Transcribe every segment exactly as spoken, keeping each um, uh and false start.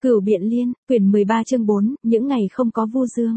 Cửu Biện Liên, quyển mười ba chương bốn, những ngày không có Vu Dương.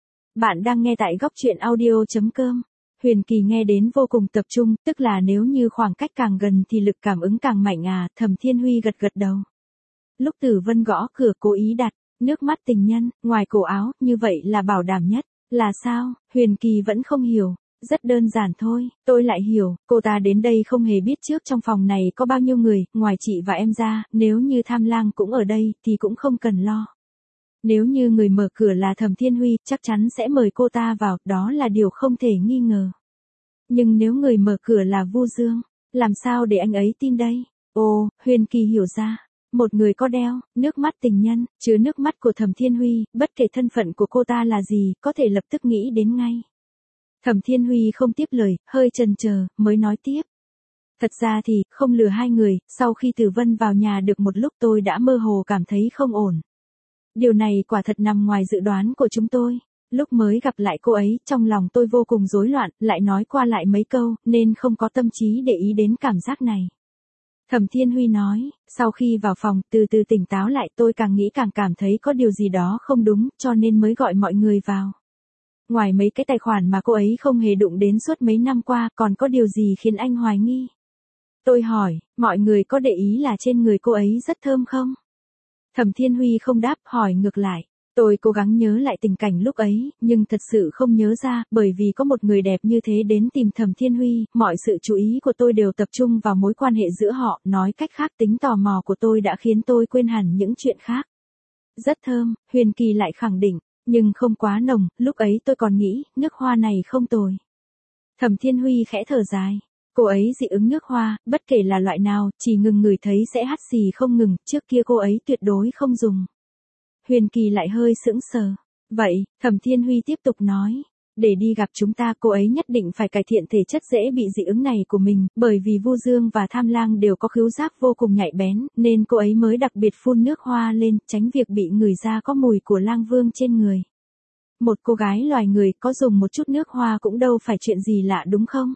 Bạn đang nghe tại góc truyện audio chấm com. Huyền Kỳ nghe đến vô cùng tập trung, tức là nếu như khoảng cách càng gần thì lực cảm ứng càng mạnh à, Thẩm Thiên Huy gật gật đầu. Lúc Tử Vân gõ cửa cố ý đặt, nước mắt tình nhân, ngoài cổ áo, như vậy là bảo đảm nhất. Là sao? Huyền Kỳ vẫn không hiểu. Rất đơn giản thôi, tôi lại hiểu, cô ta đến đây không hề biết trước trong phòng này có bao nhiêu người, ngoài chị và em ra, nếu như Tham Lang cũng ở đây thì cũng không cần lo. Nếu như người mở cửa là Thẩm Thiên Huy, chắc chắn sẽ mời cô ta vào, đó là điều không thể nghi ngờ. Nhưng nếu người mở cửa là Vu Dương, làm sao để anh ấy tin đây? Ồ, Huyền Kỳ hiểu ra. Một người có đeo, nước mắt tình nhân, chứa nước mắt của Thẩm Thiên Huy, bất kể thân phận của cô ta là gì, có thể lập tức nghĩ đến ngay. Thẩm Thiên Huy không tiếp lời, hơi chần chờ, mới nói tiếp. Thật ra thì, không lừa hai người, sau khi Tử Vân vào nhà được một lúc tôi đã mơ hồ cảm thấy không ổn. Điều này quả thật nằm ngoài dự đoán của chúng tôi. Lúc mới gặp lại cô ấy, trong lòng tôi vô cùng rối loạn, lại nói qua lại mấy câu, nên không có tâm trí để ý đến cảm giác này. Thẩm Thiên Huy nói, sau khi vào phòng, từ từ tỉnh táo lại tôi càng nghĩ càng cảm thấy có điều gì đó không đúng, cho nên mới gọi mọi người vào. Ngoài mấy cái tài khoản mà cô ấy không hề đụng đến suốt mấy năm qua, còn có điều gì khiến anh hoài nghi? Tôi hỏi, mọi người có để ý là trên người cô ấy rất thơm không? Thẩm Thiên Huy không đáp, hỏi ngược lại. Tôi cố gắng nhớ lại tình cảnh lúc ấy, nhưng thật sự không nhớ ra, bởi vì có một người đẹp như thế đến tìm Thẩm Thiên Huy, mọi sự chú ý của tôi đều tập trung vào mối quan hệ giữa họ, nói cách khác tính tò mò của tôi đã khiến tôi quên hẳn những chuyện khác. Rất thơm, Huyền Kỳ lại khẳng định. Nhưng không quá nồng, lúc ấy tôi còn nghĩ, nước hoa này không tồi. Thẩm Thiên Huy khẽ thở dài. Cô ấy dị ứng nước hoa, bất kể là loại nào, chỉ ngừng ngửi thấy sẽ hắt xì không ngừng, trước kia cô ấy tuyệt đối không dùng. Huyền Kỳ lại hơi sững sờ. Vậy, Thẩm Thiên Huy tiếp tục nói. Để đi gặp chúng ta cô ấy nhất định phải cải thiện thể chất dễ bị dị ứng này của mình, bởi vì Vu Dương và Tham Lang đều có khứu giác vô cùng nhạy bén, nên cô ấy mới đặc biệt phun nước hoa lên, tránh việc bị ngửi ra có mùi của Lang Vương trên người. Một cô gái loài người có dùng một chút nước hoa cũng đâu phải chuyện gì lạ đúng không?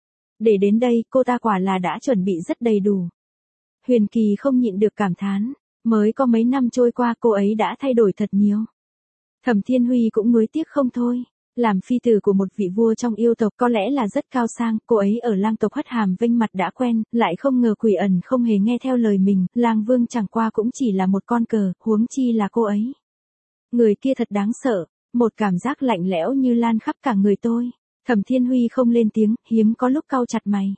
Để đến đây cô ta quả là đã chuẩn bị rất đầy đủ. Huyền Kỳ không nhịn được cảm thán, mới có mấy năm trôi qua cô ấy đã thay đổi thật nhiều. Thẩm Thiên Huy cũng nuối tiếc không thôi. Làm phi tử của một vị vua trong yêu tộc có lẽ là rất cao sang, cô ấy ở lang tộc Hất Hàm vênh mặt đã quen, lại không ngờ Quỷ Ẩn không hề nghe theo lời mình, Lang Vương chẳng qua cũng chỉ là một con cờ, huống chi là cô ấy. Người kia thật đáng sợ, một cảm giác lạnh lẽo như lan khắp cả người tôi. Thẩm Thiên Huy không lên tiếng, hiếm có lúc cau chặt mày.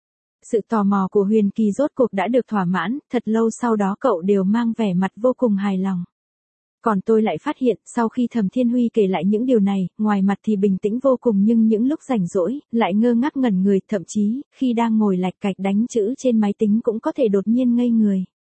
Sự tò mò của Huyền Kỳ rốt cuộc đã được thỏa mãn, thật lâu sau đó cậu đều mang vẻ mặt vô cùng hài lòng. Còn tôi lại phát hiện, sau khi Thẩm Thiên Huy kể lại những điều này, ngoài mặt thì bình tĩnh vô cùng nhưng những lúc rảnh rỗi, lại ngơ ngác ngẩn người, thậm chí, khi đang ngồi lạch cạch đánh chữ trên máy tính cũng có thể đột nhiên ngây người.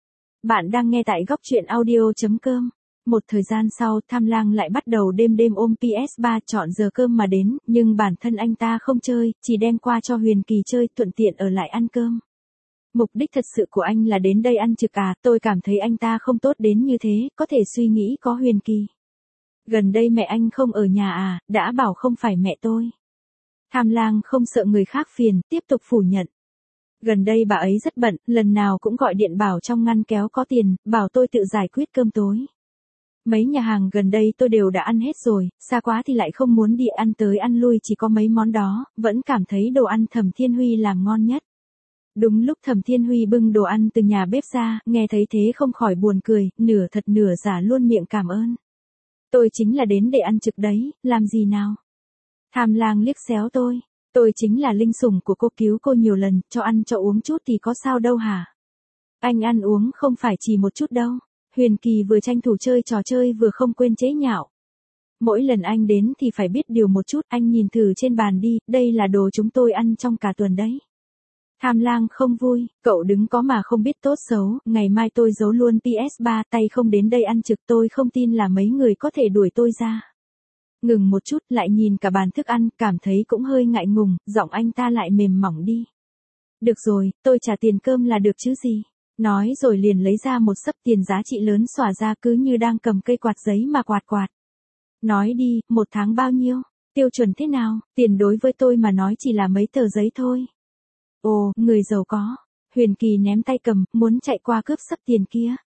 Bạn đang nghe tại góc truyện audio chấm com. Một thời gian sau, Tham Lang lại bắt đầu đêm đêm ôm pê ét ba chọn giờ cơm mà đến, nhưng bản thân anh ta không chơi, chỉ đem qua cho Huyền Kỳ chơi, thuận tiện ở lại ăn cơm. Mục đích thật sự của anh là đến đây ăn trực à, tôi cảm thấy anh ta không tốt đến như thế, có thể suy nghĩ có Huyền Kỳ. Gần đây mẹ anh không ở nhà à, đã bảo không phải mẹ tôi. Tham Lang không sợ người khác phiền, tiếp tục phủ nhận. Gần đây bà ấy rất bận, lần nào cũng gọi điện bảo trong ngăn kéo có tiền, bảo tôi tự giải quyết cơm tối. Mấy nhà hàng gần đây tôi đều đã ăn hết rồi, xa quá thì lại không muốn đi ăn tới ăn lui chỉ có mấy món đó, vẫn cảm thấy đồ ăn Thẩm Thiên Huy làm ngon nhất. Đúng lúc Thẩm Thiên Huy bưng đồ ăn từ nhà bếp ra, nghe thấy thế không khỏi buồn cười, nửa thật nửa giả luôn miệng cảm ơn. Tôi chính là đến để ăn trực đấy, làm gì nào? Tham Lang liếc xéo tôi, tôi chính là linh sủng của cô, cứu cô nhiều lần, cho ăn cho uống chút thì có sao đâu hả? Anh ăn uống không phải chỉ một chút đâu. Huyền Kỳ vừa tranh thủ chơi trò chơi vừa không quên chế nhạo. Mỗi lần anh đến thì phải biết điều một chút, anh nhìn thử trên bàn đi, đây là đồ chúng tôi ăn trong cả tuần đấy. Tham Lang không vui, cậu đứng có mà không biết tốt xấu, ngày mai tôi giấu luôn pê ét ba, tay không đến đây ăn trực, tôi không tin là mấy người có thể đuổi tôi ra. Ngừng một chút, lại nhìn cả bàn thức ăn, cảm thấy cũng hơi ngại ngùng, giọng anh ta lại mềm mỏng đi. Được rồi, tôi trả tiền cơm là được chứ gì. Nói rồi liền lấy ra một xấp tiền giá trị lớn xòa ra cứ như đang cầm cây quạt giấy mà quạt quạt. Nói đi, một tháng bao nhiêu, tiêu chuẩn thế nào, tiền đối với tôi mà nói chỉ là mấy tờ giấy thôi. Ồ, người giàu có. Huyền Kỳ ném tay cầm, muốn chạy qua cướp xấp tiền kia.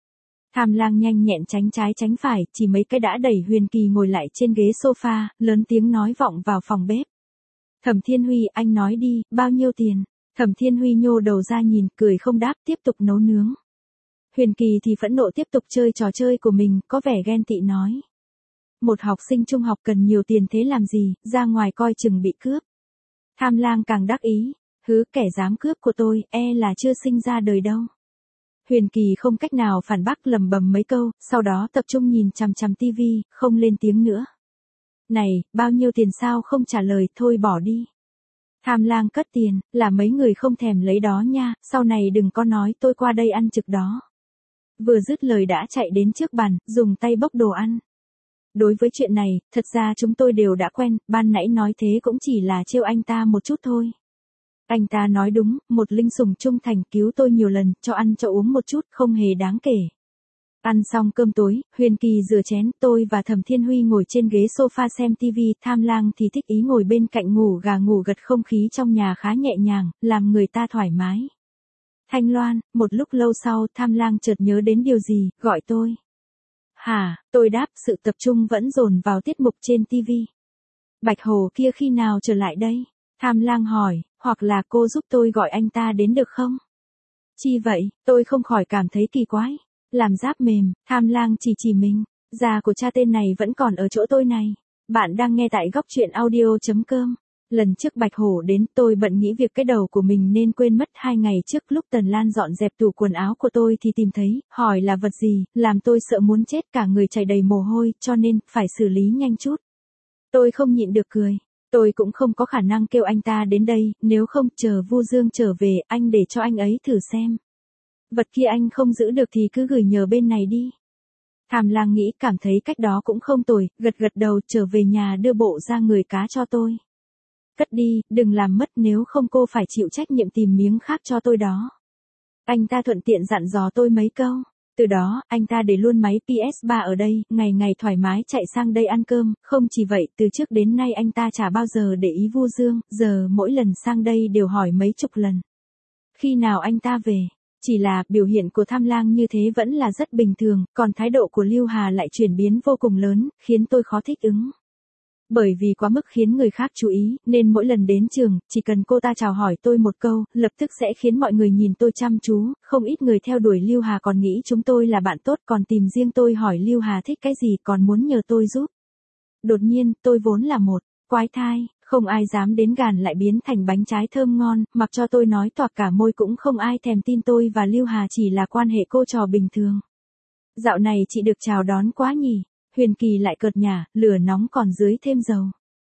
Tham Lang nhanh nhẹn tránh trái tránh phải, chỉ mấy cái đã đẩy Huyền Kỳ ngồi lại trên ghế sofa, lớn tiếng nói vọng vào phòng bếp. Thẩm Thiên Huy, anh nói đi, bao nhiêu tiền? Thẩm Thiên Huy nhô đầu ra nhìn, cười không đáp, tiếp tục nấu nướng. Huyền Kỳ thì phẫn nộ tiếp tục chơi trò chơi của mình, có vẻ ghen tị nói. Một học sinh trung học cần nhiều tiền thế làm gì, ra ngoài coi chừng bị cướp. Tham Lang càng đắc ý, hứ, kẻ dám cướp của tôi, e là chưa sinh ra đời đâu. Huyền Kỳ không cách nào phản bác, lầm bầm mấy câu, sau đó tập trung nhìn chằm chằm tivi, không lên tiếng nữa. Này, bao nhiêu tiền sao không trả lời, thôi bỏ đi. Tham Lang cất tiền, là mấy người không thèm lấy đó nha, sau này đừng có nói tôi qua đây ăn trực đó. Vừa dứt lời đã chạy đến trước bàn, dùng tay bốc đồ ăn. Đối với chuyện này, thật ra chúng tôi đều đã quen, ban nãy nói thế cũng chỉ là trêu anh ta một chút thôi. Anh ta nói đúng, một linh sủng trung thành cứu tôi nhiều lần, cho ăn cho uống một chút, không hề đáng kể. Ăn xong cơm tối, Huyền Kỳ rửa chén, tôi và Thẩm Thiên Huy ngồi trên ghế sofa xem tivi, Tham Lang thì thích ý ngồi bên cạnh ngủ gà ngủ gật, không khí trong nhà khá nhẹ nhàng, làm người ta thoải mái. Thanh Loan, một lúc lâu sau Tham Lang chợt nhớ đến điều gì, gọi tôi. Hả, tôi đáp, sự tập trung vẫn dồn vào tiết mục trên tivi. Bạch Hồ kia khi nào trở lại đây? Tham Lang hỏi, hoặc là cô giúp tôi gọi anh ta đến được không? Chi vậy, tôi không khỏi cảm thấy kỳ quái. Làm giáp mềm, Tham Lang chỉ chỉ mình, già của cha tên này vẫn còn ở chỗ tôi này. Bạn đang nghe tại góc truyện audio chấm com. Lần trước Bạch Hổ đến, tôi bận nghĩ việc cái đầu của mình nên quên mất. Hai ngày trước lúc Tần Lan dọn dẹp tủ quần áo của tôi thì tìm thấy, hỏi là vật gì, làm tôi sợ muốn chết, cả người chảy đầy mồ hôi, cho nên phải xử lý nhanh chút. Tôi không nhịn được cười. Tôi cũng không có khả năng kêu anh ta đến đây, nếu không chờ Vu Dương trở về, anh để cho anh ấy thử xem. Vật kia anh không giữ được thì cứ gửi nhờ bên này đi. Tham Lang nghĩ cảm thấy cách đó cũng không tồi, gật gật đầu, trở về nhà đưa bộ da người cá cho tôi. Cất đi, đừng làm mất, nếu không cô phải chịu trách nhiệm tìm miếng khác cho tôi đó. Anh ta thuận tiện dặn dò tôi mấy câu. Từ đó, anh ta để luôn máy pê ét ba ở đây, ngày ngày thoải mái chạy sang đây ăn cơm. Không chỉ vậy, từ trước đến nay anh ta chả bao giờ để ý Vu Dương, giờ mỗi lần sang đây đều hỏi mấy chục lần. Khi nào anh ta về? Chỉ là, biểu hiện của Tham Lang như thế vẫn là rất bình thường, còn thái độ của Lưu Hà lại chuyển biến vô cùng lớn, khiến tôi khó thích ứng. Bởi vì quá mức khiến người khác chú ý, nên mỗi lần đến trường, chỉ cần cô ta chào hỏi tôi một câu, lập tức sẽ khiến mọi người nhìn tôi chăm chú, không ít người theo đuổi Lưu Hà còn nghĩ chúng tôi là bạn tốt, còn tìm riêng tôi hỏi Lưu Hà thích cái gì, còn muốn nhờ tôi giúp. Đột nhiên, tôi vốn là một quái thai, không ai dám đến gần lại biến thành bánh trái thơm ngon, mặc cho tôi nói toạc cả môi cũng không ai thèm tin tôi và Lưu Hà chỉ là quan hệ cô trò bình thường. Dạo này chị được chào đón quá nhỉ? Huyền Kỳ lại cợt nhả, lửa nóng còn dưới thêm dầu.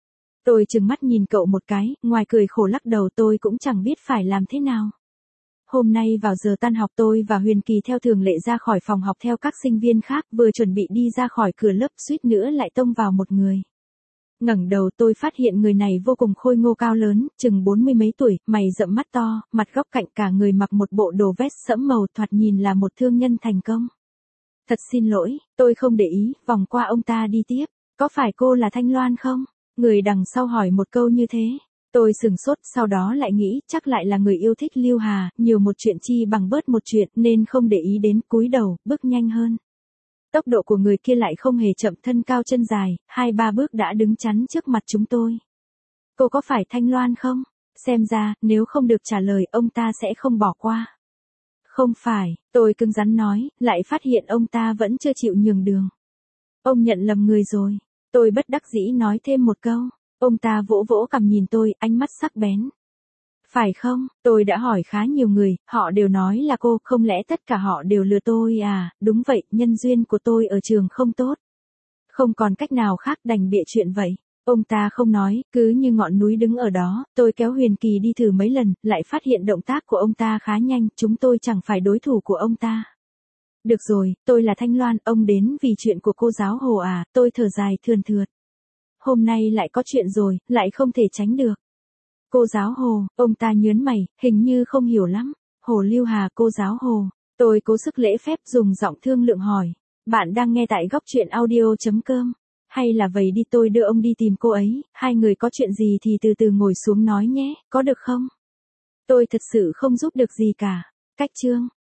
Tôi trừng mắt nhìn cậu một cái, ngoài cười khổ lắc đầu, tôi cũng chẳng biết phải làm thế nào. Hôm nay vào giờ tan học tôi và Huyền Kỳ theo thường lệ ra khỏi phòng học theo các sinh viên khác, vừa chuẩn bị đi ra khỏi cửa lớp suýt nữa lại tông vào một người. Ngẩng đầu tôi phát hiện người này vô cùng khôi ngô cao lớn, chừng bốn mươi mấy tuổi, mày rậm mắt to, mặt góc cạnh, cả người mặc một bộ đồ vest sẫm màu, thoạt nhìn là một thương nhân thành công. Thật xin lỗi, tôi không để ý, vòng qua ông ta đi tiếp. Có phải cô là Thanh Loan không? Người đằng sau hỏi một câu như thế. Tôi sừng sốt, sau đó lại nghĩ, chắc lại là người yêu thích Lưu Hà, nhiều một chuyện chi bằng bớt một chuyện, nên không để ý đến, cúi đầu, bước nhanh hơn. Tốc độ của người kia lại không hề chậm, thân cao chân dài, hai ba bước đã đứng chắn trước mặt chúng tôi. Cô có phải Thanh Loan không? Xem ra, nếu không được trả lời, ông ta sẽ không bỏ qua. Không phải, tôi cứng rắn nói, lại phát hiện ông ta vẫn chưa chịu nhường đường. Ông nhận lầm người rồi. Tôi bất đắc dĩ nói thêm một câu. Ông ta vỗ vỗ cằm nhìn tôi, ánh mắt sắc bén. Phải không, tôi đã hỏi khá nhiều người, họ đều nói là cô, không lẽ tất cả họ đều lừa tôi à? Đúng vậy, nhân duyên của tôi ở trường không tốt. Không còn cách nào khác, đành bịa chuyện vậy. Ông ta không nói, cứ như ngọn núi đứng ở đó. Tôi kéo Huyền Kỳ đi thử mấy lần, lại phát hiện động tác của ông ta khá nhanh, chúng tôi chẳng phải đối thủ của ông ta. Được rồi, tôi là Thanh Loan, ông đến vì chuyện của cô giáo Hồ à? Tôi thở dài thườn thượt. Hôm nay lại có chuyện rồi, lại không thể tránh được. Cô giáo Hồ, ông ta nhớn mày, hình như không hiểu lắm. Hồ Lưu Hà, cô giáo Hồ. Tôi cố sức lễ phép dùng giọng thương lượng hỏi. Bạn đang nghe tại góc truyện audio chấm com. Hay là vậy đi, tôi đưa ông đi tìm cô ấy, hai người có chuyện gì thì từ từ ngồi xuống nói nhé, có được không? Tôi thật sự không giúp được gì cả. Cách chương.